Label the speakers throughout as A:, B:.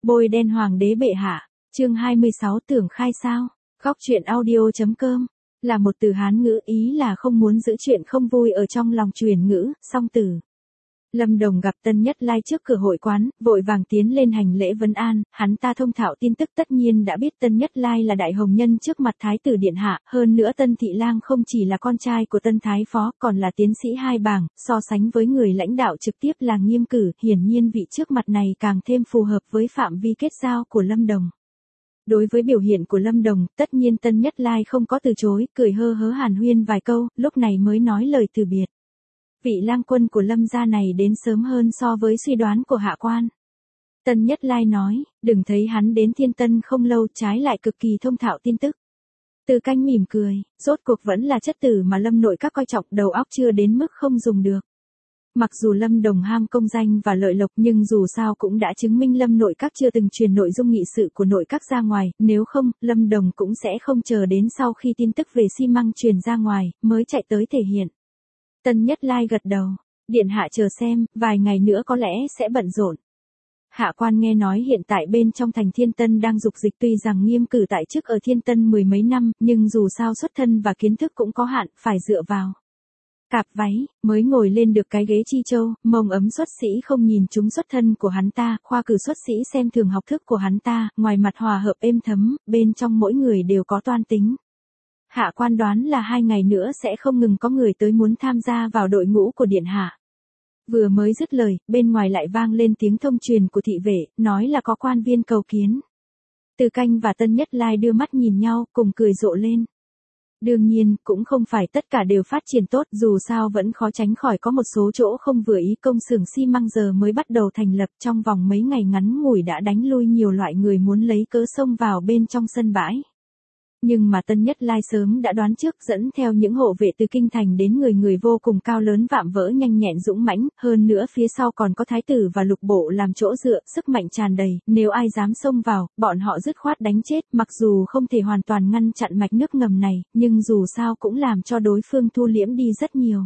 A: Bôi đen hoàng đế bệ hạ, chương 26 tưởng khai sao, góc truyện audio.com, là một từ Hán ngữ ý là không muốn giữ chuyện không vui ở trong lòng, truyền ngữ, song từ. Lâm Đồng gặp Tân Nhất Lai trước cửa hội quán, vội vàng tiến lên hành lễ vấn an, hắn ta thông thạo tin tức tất nhiên đã biết Tân Nhất Lai là đại hồng nhân trước mặt Thái tử Điện Hạ, hơn nữa Tân Thị Lang không chỉ là con trai của Tân Thái Phó, còn là tiến sĩ hai bảng, so sánh với người lãnh đạo trực tiếp là Nghiêm Cử, hiển nhiên vị trước mặt này càng thêm phù hợp với phạm vi kết giao của Lâm Đồng. Đối với biểu hiện của Lâm Đồng, tất nhiên Tân Nhất Lai không có từ chối, cười hơ hớ hàn huyên vài câu, lúc này mới nói lời từ biệt. Vị lang quân của Lâm gia này đến sớm hơn so với suy đoán của hạ quan. Tân Nhất Lai nói, đừng thấy hắn đến Thiên Tân không lâu, trái lại cực kỳ thông thạo tin tức. Từ Canh mỉm cười, rốt cuộc vẫn là chất tử mà Lâm nội các coi trọng, đầu óc chưa đến mức không dùng được. Mặc dù Lâm Đồng ham công danh và lợi lộc nhưng dù sao cũng đã chứng minh Lâm nội các chưa từng truyền nội dung nghị sự của nội các ra ngoài, nếu không, Lâm Đồng cũng sẽ không chờ đến sau khi tin tức về xi măng truyền ra ngoài, mới chạy tới thể hiện. Tân Nhất Lai gật đầu, điện hạ chờ xem, vài ngày nữa có lẽ sẽ bận rộn. Hạ quan nghe nói hiện tại bên trong thành Thiên Tân đang dục dịch, tuy rằng Nghiêm Cử tại chức ở Thiên Tân mười mấy năm, nhưng dù sao xuất thân và kiến thức cũng có hạn, phải dựa vào cạp váy, mới ngồi lên được cái ghế chi châu, mông ấm xuất sĩ không nhìn trúng xuất thân của hắn ta, khoa cử xuất sĩ xem thường học thức của hắn ta, ngoài mặt hòa hợp êm thấm, bên trong mỗi người đều có toan tính. Hạ quan đoán là 2 ngày nữa sẽ không ngừng có người tới muốn tham gia vào đội ngũ của điện hạ. Vừa mới dứt lời, bên ngoài lại vang lên tiếng thông truyền của thị vệ, nói là có quan viên cầu kiến. Từ Canh và Tân Nhất Lai đưa mắt nhìn nhau, cùng cười rộ lên. Đương nhiên, cũng không phải tất cả đều phát triển tốt, dù sao vẫn khó tránh khỏi có một số chỗ không vừa ý. Công xưởng xi măng giờ mới bắt đầu thành lập, trong vòng mấy ngày ngắn ngủi đã đánh lui nhiều loại người muốn lấy cớ xông vào bên trong sân bãi. Nhưng mà Tân Nhất Lai sớm đã đoán trước, dẫn theo những hộ vệ từ kinh thành đến, người vô cùng cao lớn vạm vỡ, nhanh nhẹn dũng mãnh, hơn nữa phía sau còn có thái tử và lục bộ làm chỗ dựa, sức mạnh tràn đầy, nếu ai dám xông vào, bọn họ dứt khoát đánh chết, mặc dù không thể hoàn toàn ngăn chặn mạch nước ngầm này, nhưng dù sao cũng làm cho đối phương thu liễm đi rất nhiều.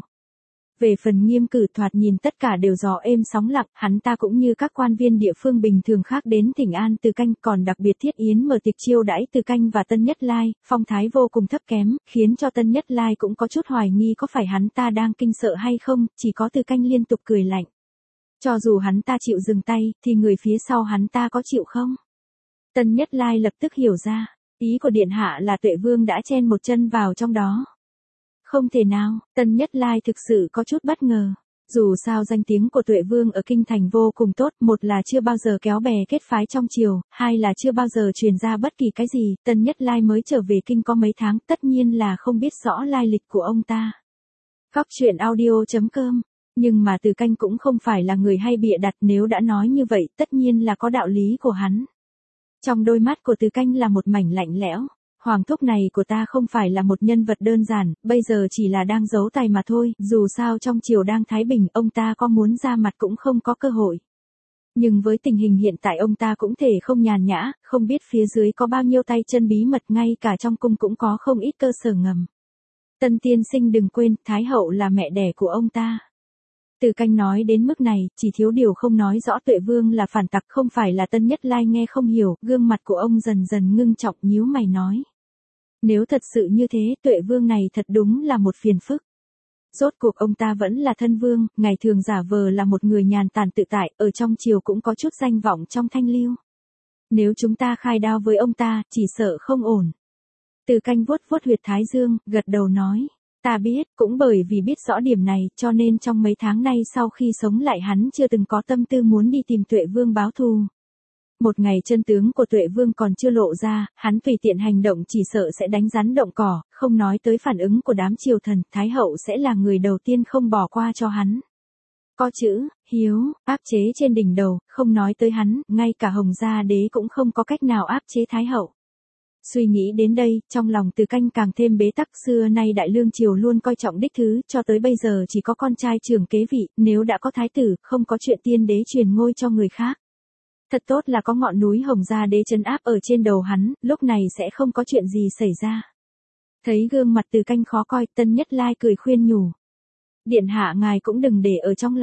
A: Về phần Nghiêm Cử, thoạt nhìn tất cả đều gió êm sóng lặng, hắn ta cũng như các quan viên địa phương bình thường khác đến thỉnh an Từ Canh, còn đặc biệt thiết yến mở tiệc chiêu đãi Từ Canh và Tân Nhất Lai, phong thái vô cùng thấp kém, khiến cho Tân Nhất Lai cũng có chút hoài nghi có phải hắn ta đang kinh sợ hay không, chỉ có Từ Canh liên tục cười lạnh. Cho dù hắn ta chịu dừng tay, thì người phía sau hắn ta có chịu không? Tân Nhất Lai lập tức hiểu ra, ý của điện hạ là Tuệ Vương đã chen một chân vào trong đó. Không thể nào, Tân Nhất Lai thực sự có chút bất ngờ. Dù sao danh tiếng của Tuệ Vương ở kinh thành vô cùng tốt, một là chưa bao giờ kéo bè kết phái trong triều, hai là chưa bao giờ truyền ra bất kỳ cái gì. Tân Nhất Lai mới trở về kinh có mấy tháng, tất nhiên là không biết rõ lai lịch của ông ta. Góc truyện audio.com, nhưng mà Từ Canh cũng không phải là người hay bịa đặt, nếu đã nói như vậy tất nhiên là có đạo lý của hắn. Trong đôi mắt của Từ Canh là một mảnh lạnh lẽo. Hoàng thúc này của ta không phải là một nhân vật đơn giản, bây giờ chỉ là đang giấu tài mà thôi, dù sao trong triều đang thái bình, ông ta có muốn ra mặt cũng không có cơ hội. Nhưng với tình hình hiện tại ông ta cũng thể không nhàn nhã, không biết phía dưới có bao nhiêu tay chân bí mật, ngay cả trong cung cũng có không ít cơ sở ngầm. Tân tiên sinh đừng quên, Thái hậu là mẹ đẻ của ông ta. Từ Canh nói đến mức này, chỉ thiếu điều không nói rõ Tuệ Vương là phản tặc, không phải là Tân Nhất Lai nghe không hiểu, gương mặt của ông dần dần ngưng trọng, nhíu mày nói. Nếu thật sự như thế, Tuệ Vương này thật đúng là một phiền phức. Rốt cuộc ông ta vẫn là thân vương, ngày thường giả vờ là một người nhàn tản tự tại, ở trong triều cũng có chút danh vọng trong thanh lưu. Nếu chúng ta khai đao với ông ta, chỉ sợ không ổn. Từ Canh vuốt vuốt huyệt thái dương, gật đầu nói. Ta biết, cũng bởi vì biết rõ điểm này, cho nên trong mấy tháng nay sau khi sống lại hắn chưa từng có tâm tư muốn đi tìm Tuệ Vương báo thù. Một ngày chân tướng của Tuệ Vương còn chưa lộ ra, hắn tùy tiện hành động chỉ sợ sẽ đánh rắn động cỏ, không nói tới phản ứng của đám triều thần, Thái hậu sẽ là người đầu tiên không bỏ qua cho hắn. Có chữ hiếu áp chế trên đỉnh đầu, không nói tới hắn, ngay cả Hồng Gia Đế cũng không có cách nào áp chế Thái hậu. Suy nghĩ đến đây, trong lòng Từ Canh càng thêm bế tắc, xưa nay Đại Lương triều luôn coi trọng đích thứ, cho tới bây giờ chỉ có con trai trưởng kế vị, nếu đã có thái tử, không có chuyện tiên đế truyền ngôi cho người khác. Thật tốt là có ngọn núi Hồng Gia Đế trấn áp ở trên đầu hắn, lúc này sẽ không có chuyện gì xảy ra. Thấy gương mặt Từ Canh khó coi, Tân Nhất Lai cười khuyên nhủ. Điện hạ ngài cũng đừng để ở trong lòng.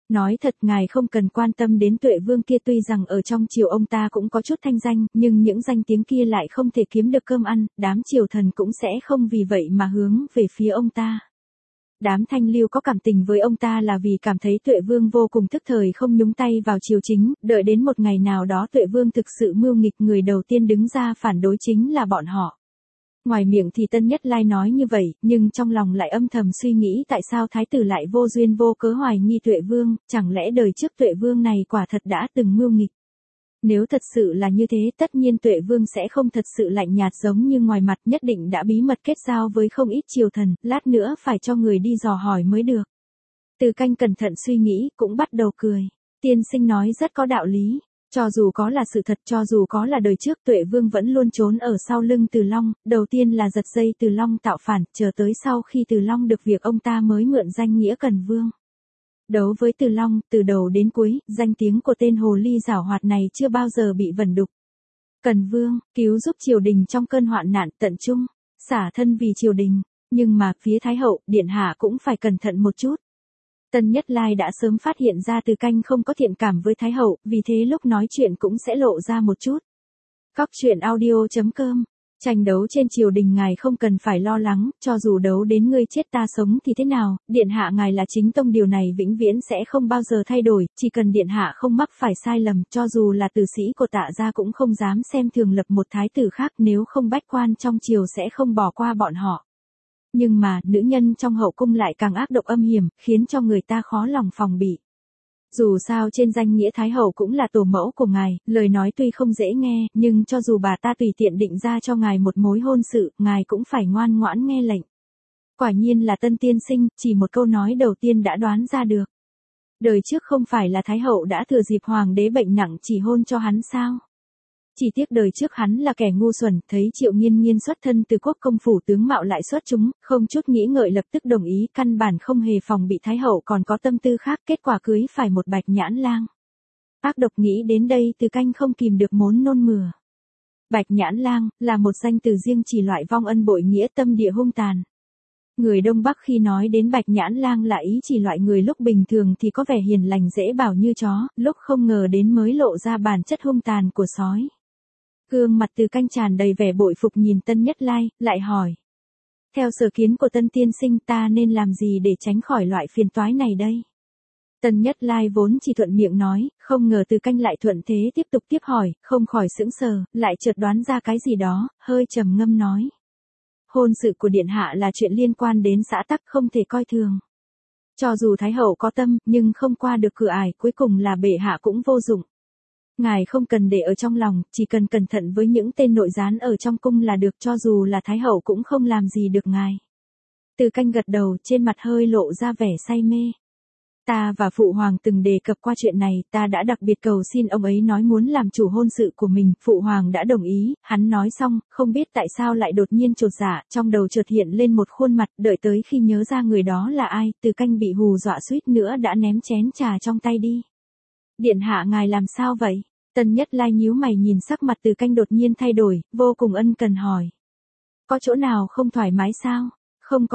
A: Nói thật ngài không cần quan tâm đến Tuệ Vương kia, tuy rằng ở trong triều ông ta cũng có chút thanh danh, nhưng những danh tiếng kia lại không thể kiếm được cơm ăn, đám triều thần cũng sẽ không vì vậy mà hướng về phía ông ta. Đám thanh lưu có cảm tình với ông ta là vì cảm thấy Tuệ Vương vô cùng thức thời không nhúng tay vào triều chính, đợi đến một ngày nào đó Tuệ Vương thực sự mưu nghịch, người đầu tiên đứng ra phản đối chính là bọn họ. Ngoài miệng thì Tân Nhất Lai nói như vậy, nhưng trong lòng lại âm thầm suy nghĩ tại sao thái tử lại vô duyên vô cớ hoài nghi Tuệ Vương, chẳng lẽ đời trước Tuệ Vương này quả thật đã từng mưu nghịch. Nếu thật sự là như thế, tất nhiên Tuệ Vương sẽ không thật sự lạnh nhạt giống như ngoài mặt, nhất định đã bí mật kết giao với không ít triều thần, lát nữa phải cho người đi dò hỏi mới được. Từ Canh cẩn thận suy nghĩ, cũng bắt đầu cười. Tiên sinh nói rất có đạo lý. Cho dù có là sự thật, cho dù có là đời trước, Tuệ Vương vẫn luôn trốn ở sau lưng Từ Long, đầu tiên là giật dây Từ Long tạo phản, chờ tới sau khi Từ Long được việc ông ta mới mượn danh nghĩa Cần Vương. Đấu với Từ Long, từ đầu đến cuối, danh tiếng của tên hồ ly giảo hoạt này chưa bao giờ bị vẩn đục. Cần Vương, cứu giúp triều đình trong cơn hoạn nạn, tận trung, xả thân vì triều đình, nhưng mà phía Thái hậu, điện hạ cũng phải cẩn thận một chút. Tân Nhất Lai đã sớm phát hiện ra Từ Canh không có thiện cảm với Thái hậu, vì thế lúc nói chuyện cũng sẽ lộ ra một chút. Cóc truyện audio.com. Tranh đấu trên triều đình ngài không cần phải lo lắng, cho dù đấu đến ngươi chết ta sống thì thế nào, điện hạ ngài là chính tông, điều này vĩnh viễn sẽ không bao giờ thay đổi, chỉ cần điện hạ không mắc phải sai lầm, cho dù là tử sĩ của Tạ gia cũng không dám xem thường lập một thái tử khác, nếu không bách quan trong triều sẽ không bỏ qua bọn họ. Nhưng mà, nữ nhân trong hậu cung lại càng ác độc âm hiểm, khiến cho người ta khó lòng phòng bị. Dù sao trên danh nghĩa Thái hậu cũng là tổ mẫu của ngài, lời nói tuy không dễ nghe, nhưng cho dù bà ta tùy tiện định ra cho ngài một mối hôn sự, ngài cũng phải ngoan ngoãn nghe lệnh. Quả nhiên là Tân tiên sinh, chỉ một câu nói đầu tiên đã đoán ra được. Đời trước không phải là Thái hậu đã thừa dịp hoàng đế bệnh nặng chỉ hôn cho hắn sao? Chỉ tiếc đời trước hắn là kẻ ngu xuẩn, thấy Triệu Nghiên Nghiên xuất thân từ quốc công phủ tướng mạo lại xuất chúng, không chút nghĩ ngợi lập tức đồng ý, căn bản không hề phòng bị Thái hậu còn có tâm tư khác, kết quả cưới phải một Bạch Nhãn Lang. Ác độc nghĩ đến đây, Từ Canh không kìm được muốn nôn mửa. Bạch Nhãn Lang là một danh từ riêng chỉ loại vong ân bội nghĩa, tâm địa hung tàn. Người Đông Bắc khi nói đến Bạch Nhãn Lang là ý chỉ loại người lúc bình thường thì có vẻ hiền lành dễ bảo như chó, lúc không ngờ đến mới lộ ra bản chất hung tàn của sói. Gương mặt Từ Canh tràn đầy vẻ bội phục nhìn Tân Nhất Lai, lại hỏi. Theo sở kiến của Tân tiên sinh, ta nên làm gì để tránh khỏi loại phiền toái này đây? Tân Nhất Lai vốn chỉ thuận miệng nói, không ngờ Từ Canh lại thuận thế tiếp hỏi, không khỏi sững sờ, lại chợt đoán ra cái gì đó, hơi trầm ngâm nói. Hôn sự của điện hạ là chuyện liên quan đến xã tắc, không thể coi thường. Cho dù Thái hậu có tâm, nhưng không qua được cửa ải, cuối cùng là bệ hạ cũng vô dụng. Ngài không cần để ở trong lòng, chỉ cần cẩn thận với những tên nội gián ở trong cung là được, cho dù là Thái hậu cũng không làm gì được ngài. Từ Canh gật đầu, trên mặt hơi lộ ra vẻ say mê. Ta và Phụ Hoàng từng đề cập qua chuyện này, ta đã đặc biệt cầu xin ông ấy nói muốn làm chủ hôn sự của mình, Phụ Hoàng đã đồng ý, hắn nói xong, không biết tại sao lại đột nhiên chột dạ, trong đầu chợt hiện lên một khuôn mặt, đợi tới khi nhớ ra người đó là ai, Từ Canh bị hù dọa suýt nữa đã ném chén trà trong tay đi. Điện hạ ngài làm sao vậy? Tân Nhất Lai nhíu mày nhìn sắc mặt Từ Canh đột nhiên thay đổi, vô cùng ân cần hỏi. Có chỗ nào không thoải mái sao? Không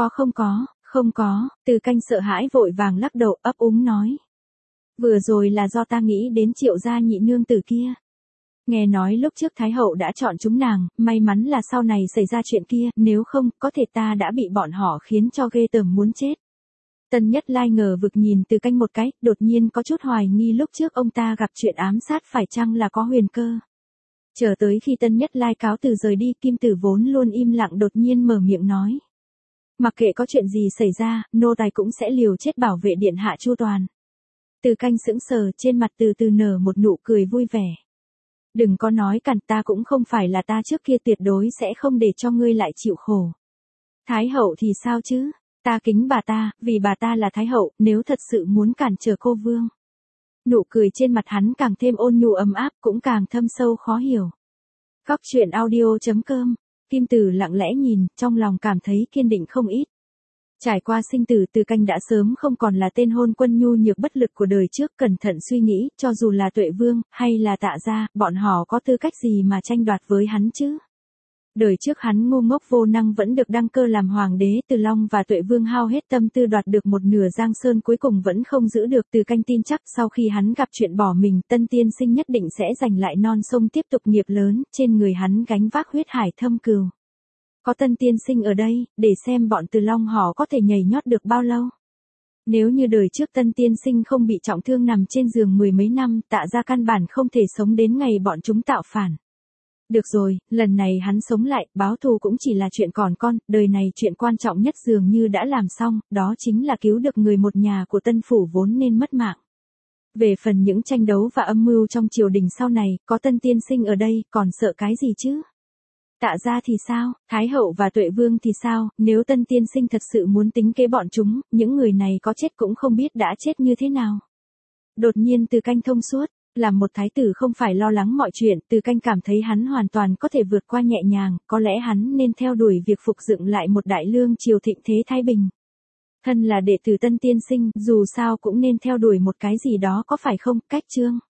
A: có, Từ Canh sợ hãi vội vàng lắc đầu, ấp úng nói. Vừa rồi là do ta nghĩ đến Triệu gia nhị nương tử kia. Nghe nói lúc trước Thái hậu đã chọn chúng nàng, may mắn là sau này xảy ra chuyện kia, nếu không, có thể ta đã bị bọn họ khiến cho ghê tởm muốn chết. Tân Nhất Lai ngờ vực nhìn Từ Canh một cái, đột nhiên có chút hoài nghi lúc trước ông ta gặp chuyện ám sát phải chăng là có huyền cơ. Chờ tới khi Tân Nhất Lai cáo từ rời đi, Kim Tử vốn luôn im lặng đột nhiên mở miệng nói. Mặc kệ có chuyện gì xảy ra, nô tài cũng sẽ liều chết bảo vệ điện hạ chu toàn. Từ Canh sững sờ, trên mặt từ từ nở một nụ cười vui vẻ. Đừng có nói cản, ta cũng không phải là ta trước kia, tuyệt đối sẽ không để cho ngươi lại chịu khổ. Thái hậu thì sao chứ? Ta kính bà ta, vì bà ta là Thái hậu, nếu thật sự muốn cản trở cô Vương. Nụ cười trên mặt hắn càng thêm ôn nhu ấm áp, cũng càng thâm sâu khó hiểu. Cóc truyện audio.com. Kim Tử lặng lẽ nhìn, trong lòng cảm thấy kiên định không ít. Trải qua sinh tử, Từ Canh đã sớm không còn là tên hôn quân nhu nhược bất lực của đời trước, cẩn thận suy nghĩ, cho dù là Tuệ Vương, hay là Tạ gia, bọn họ có tư cách gì mà tranh đoạt với hắn chứ? Đời trước hắn ngu ngốc vô năng vẫn được đăng cơ làm hoàng đế, Từ Long và Tuệ Vương hao hết tâm tư đoạt được một nửa Giang Sơn cuối cùng vẫn không giữ được. Từ Canh tin chắc sau khi hắn gặp chuyện bỏ mình, Tân Tiên Sinh nhất định sẽ giành lại non sông tiếp tục nghiệp lớn, trên người hắn gánh vác huyết hải thâm cừu. Có Tân Tiên Sinh ở đây, để xem bọn Từ Long họ có thể nhảy nhót được bao lâu. Nếu như đời trước Tân Tiên Sinh không bị trọng thương nằm trên giường mười mấy năm, Tạ gia căn bản không thể sống đến ngày bọn chúng tạo phản. Được rồi, lần này hắn sống lại, báo thù cũng chỉ là chuyện còn con, đời này chuyện quan trọng nhất dường như đã làm xong, đó chính là cứu được người một nhà của Tân Phủ vốn nên mất mạng. Về phần những tranh đấu và âm mưu trong triều đình sau này, có Tân Tiên Sinh ở đây, còn sợ cái gì chứ? Tạ gia thì sao, Thái hậu và Tuệ Vương thì sao, nếu Tân Tiên Sinh thật sự muốn tính kế bọn chúng, những người này có chết cũng không biết đã chết như thế nào. Đột nhiên Từ Canh thông suốt, làm một thái tử không phải lo lắng mọi chuyện, Từ Canh cảm thấy hắn hoàn toàn có thể vượt qua nhẹ nhàng, có lẽ hắn nên theo đuổi việc phục dựng lại một đại lương triều thịnh thế thái bình. Thân là đệ tử Tân Tiên Sinh, dù sao cũng nên theo đuổi một cái gì đó có phải không, cách chương.